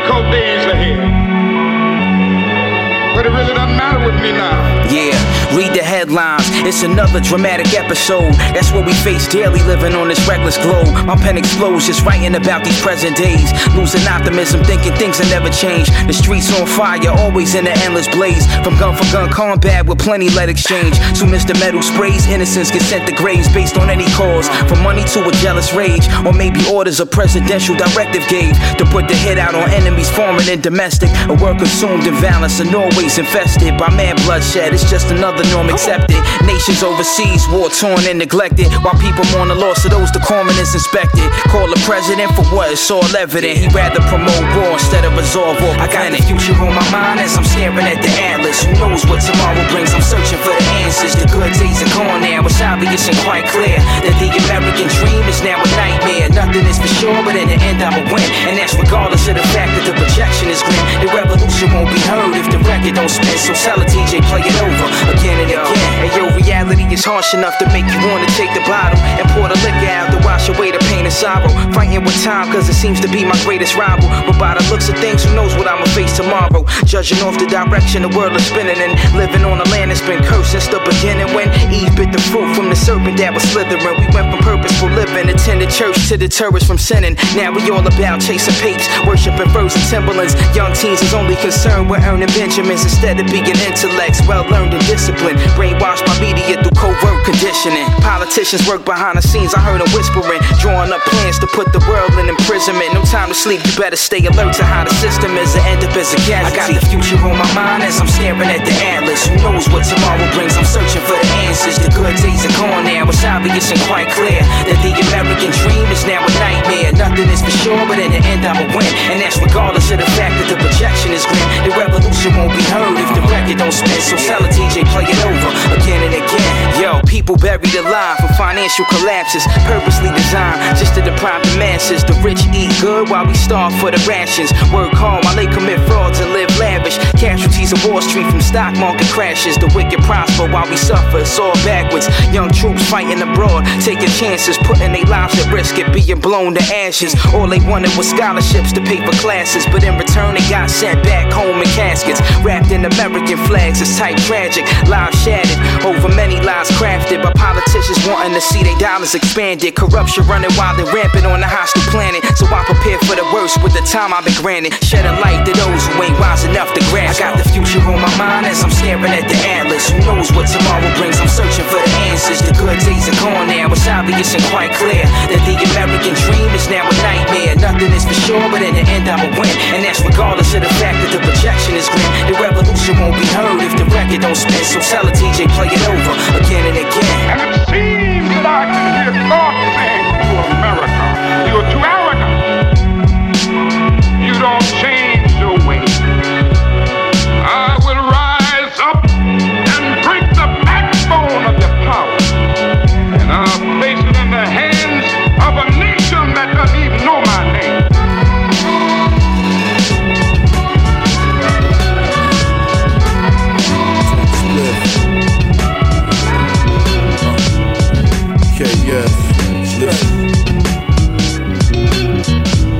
difficult days ahead. But it really doesn't matter with me now. Yeah, read the headlines. It's another dramatic episode. That's what we face daily living on this reckless globe. My pen explodes just writing about these present days. Losing optimism, thinking things will never change. The streets on fire, always in an endless blaze. From gun for gun combat with plenty let exchange. Soon as the metal sprays, innocents get sent to graves based on any cause. From money to a jealous rage, or maybe orders a presidential directive gave to put the hit out on enemies foreign and domestic. A world consumed in violence and always infested by mad bloodshed. It's just another norm accepted. Nations overseas, war torn and neglected, while people mourn the loss of those the coroners inspected. Call the president for what? It's all evident. He'd rather promote war instead of resolve war. I got the future on my mind as I'm staring at the atlas. Who knows what tomorrow brings? I'm searching for the answers. The good days are gone now. It's obvious and quite clear that the American dream is now a nightmare. Nothing is for sure, but in the end I'ma win. And that's regardless of the fact that the projection is grim. The revolution won't be heard if the record don't spin. So tell a DJ, play it over again and again. And yo, reality is harsh enough to make you wanna take the bottle and pour the liquor out to wash away the pain and sorrow. Fighting with time, cause it seems to be my greatest rival. But by the looks of things, who knows what I'ma face tomorrow? Judging off the direction the world is spinning and living on a land that's been cursed since the beginning. When Eve bit the fruit from the serpent that was slithering, we went from purposeful living, attended church to deter us from sinning. Now we all about chasing papes, worshiping furs and Timberlands. Young teens is only concerned with earning Benjamins instead of being intellects, well learned and disciplined. Brainwashed by media through covert conditioning. Politicians work behind the scenes, I heard them whispering, drawing up plans to put the world in imprisonment. No time to sleep, you better stay alert to how the system is and end up as a casualty. I got the future on my mind as I'm staring at the atlas. Who knows what tomorrow brings? I'm searching for the answers. The good days are gone now. It's obvious and quite clear that the American dream is now a nightmare. Nothing is for sure, but in the end I'ma win. And that's regardless of the fact that the projection is grim. The revolution won't be heard if the record don't spin. So tell a DJ, play it over again and again. Yo, people buried alive from financial collapses, purposely designed just to deprive the masses. The rich eat good while we starve for the rations. Work hard while they commit frauds and live lavish. Casualties of Wall Street from stock market crashes. The wicked prosper while we suffer. It's all backwards. Young troops fighting abroad, taking chances, putting their lives at risk at being blown to ashes. All they wanted was scholarships to pay for classes, but in return they got sent back home in caskets, wrapped in American flags. It's type tragic. Lives shattered over many lies crafted by politicians wanting to see their dollars expanded. Corruption running wild and rampant on the hostile planet. So I prepare for the worst with the time I've been granted. Shedding light to those who ain't wise enough to grasp. I got the future on my mind as I'm staring at the atlas. Who knows what tomorrow brings? I'm searching for the answers. The good days are gone now. It's obvious and quite clear that the American dream is now a nightmare. Nothing is for sure, but in the end I'ma win. And that's regardless of the fact that the projection is grim. The revolution won't be heard if the record don't spin. So tell a DJ, play it over again and again. And it seems that I can hear God saying,